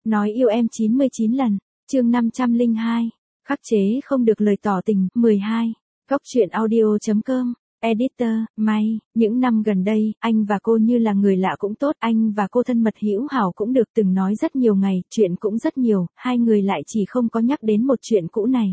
Nói yêu em 99 lần, chương 502, khắc chế không được lời tỏ tình, 12, góc truyện audio.com, editor, May, những năm gần đây, anh và cô như là người lạ cũng tốt, anh và cô thân mật hữu hảo cũng được, từng nói rất nhiều ngày, chuyện cũng rất nhiều, hai người lại chỉ không có nhắc đến một chuyện cũ này.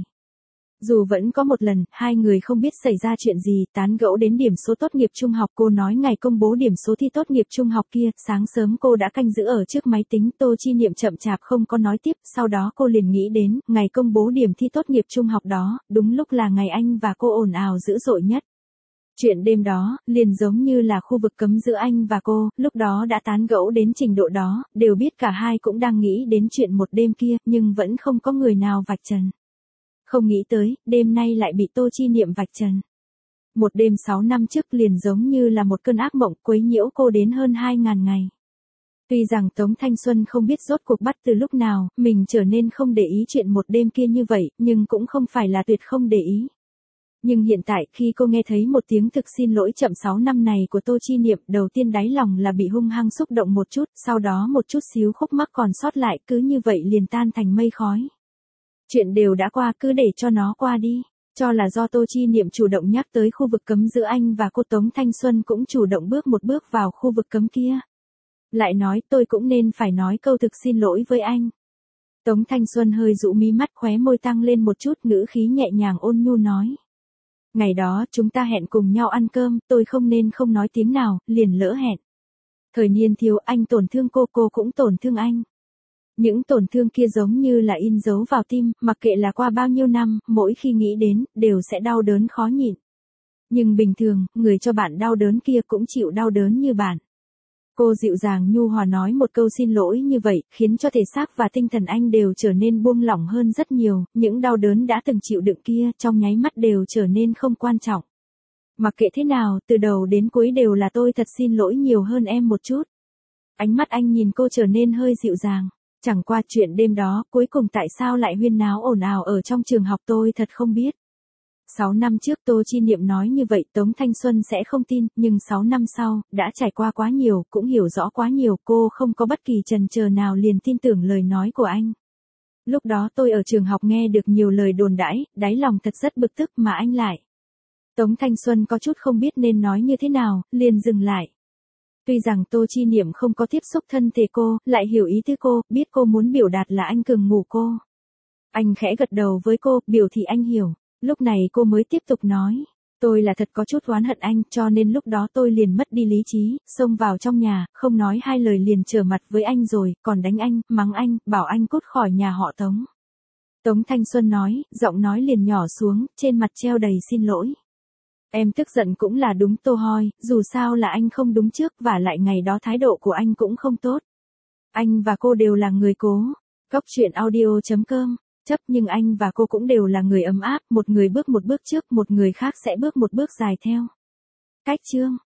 Dù vẫn có một lần, hai người không biết xảy ra chuyện gì, tán gẫu đến điểm số tốt nghiệp trung học, cô nói ngày công bố điểm số thi tốt nghiệp trung học kia, sáng sớm cô đã canh giữ ở trước máy tính, Tô Chi Niệm chậm chạp không có nói tiếp, sau đó cô liền nghĩ đến, ngày công bố điểm thi tốt nghiệp trung học đó, đúng lúc là ngày anh và cô ồn ào dữ dội nhất. Chuyện đêm đó, liền giống như là khu vực cấm giữa anh và cô, lúc đó đã tán gẫu đến trình độ đó, đều biết cả hai cũng đang nghĩ đến chuyện một đêm kia, nhưng vẫn không có người nào vạch trần. Không nghĩ tới, đêm nay lại bị Tô Chi Niệm vạch trần. Một đêm 6 năm trước liền giống như là một cơn ác mộng quấy nhiễu cô đến hơn 2.000 ngày. Tuy rằng Tống Thanh Xuân không biết rốt cuộc bắt từ lúc nào, mình trở nên không để ý chuyện một đêm kia như vậy, nhưng cũng không phải là tuyệt không để ý. Nhưng hiện tại khi cô nghe thấy một tiếng thực xin lỗi chậm 6 năm này của Tô Chi Niệm, đầu tiên đáy lòng là bị hung hăng xúc động một chút, sau đó một chút xíu khúc mắc còn sót lại cứ như vậy liền tan thành mây khói. Chuyện đều đã qua, cứ để cho nó qua đi. Cho là do Tô Chi Niệm chủ động nhắc tới khu vực cấm giữa anh và cô, Tống Thanh Xuân cũng chủ động bước một bước vào khu vực cấm kia. Lại nói tôi cũng nên phải nói câu thực xin lỗi với anh. Tống Thanh Xuân hơi dụ mí mắt, khóe môi tăng lên một chút, ngữ khí nhẹ nhàng ôn nhu nói. Ngày đó chúng ta hẹn cùng nhau ăn cơm, tôi không nên không nói tiếng nào, liền lỡ hẹn. Thời niên thiếu anh tổn thương cô cũng tổn thương anh. Những tổn thương kia giống như là in dấu vào tim, mặc kệ là qua bao nhiêu năm, mỗi khi nghĩ đến, đều sẽ đau đớn khó nhịn. Nhưng bình thường, người cho bạn đau đớn kia cũng chịu đau đớn như bạn. Cô dịu dàng nhu hòa nói một câu xin lỗi như vậy, khiến cho thể xác và tinh thần anh đều trở nên buông lỏng hơn rất nhiều, những đau đớn đã từng chịu đựng kia, trong nháy mắt đều trở nên không quan trọng. Mặc kệ thế nào, từ đầu đến cuối đều là tôi thật xin lỗi nhiều hơn em một chút. Ánh mắt anh nhìn cô trở nên hơi dịu dàng. Chẳng qua chuyện đêm đó, cuối cùng tại sao lại huyên náo ồn ào ở trong trường học tôi thật không biết. 6 năm trước Tô Chi Niệm nói như vậy Tống Thanh Xuân sẽ không tin, nhưng 6 năm sau, đã trải qua quá nhiều, cũng hiểu rõ quá nhiều, cô không có bất kỳ chần chờ nào liền tin tưởng lời nói của anh. Lúc đó tôi ở trường học nghe được nhiều lời đồn đãi, đáy lòng thật rất bực tức mà anh lại. Tống Thanh Xuân có chút không biết nên nói như thế nào, liền dừng lại. Tuy rằng Tô Chi Niệm không có tiếp xúc thân thể cô, lại hiểu ý tứ cô, biết cô muốn biểu đạt là anh cường ngủ cô. Anh khẽ gật đầu với cô, biểu thị anh hiểu. Lúc này cô mới tiếp tục nói. Tôi là thật có chút oán hận anh, cho nên lúc đó tôi liền mất đi lý trí, xông vào trong nhà, không nói hai lời liền trở mặt với anh rồi, còn đánh anh, mắng anh, bảo anh cút khỏi nhà họ Tống. Tống Thanh Xuân nói, giọng nói liền nhỏ xuống, trên mặt treo đầy xin lỗi. Em tức giận cũng là đúng Tô Hoi, dù sao là anh không đúng trước và lại ngày đó thái độ của anh cũng không tốt. Anh và cô đều là người cố. Góc truyện audio.com, chấp nhưng anh và cô cũng đều là người ấm áp, một người bước một bước trước, một người khác sẽ bước một bước dài theo. Cách chương.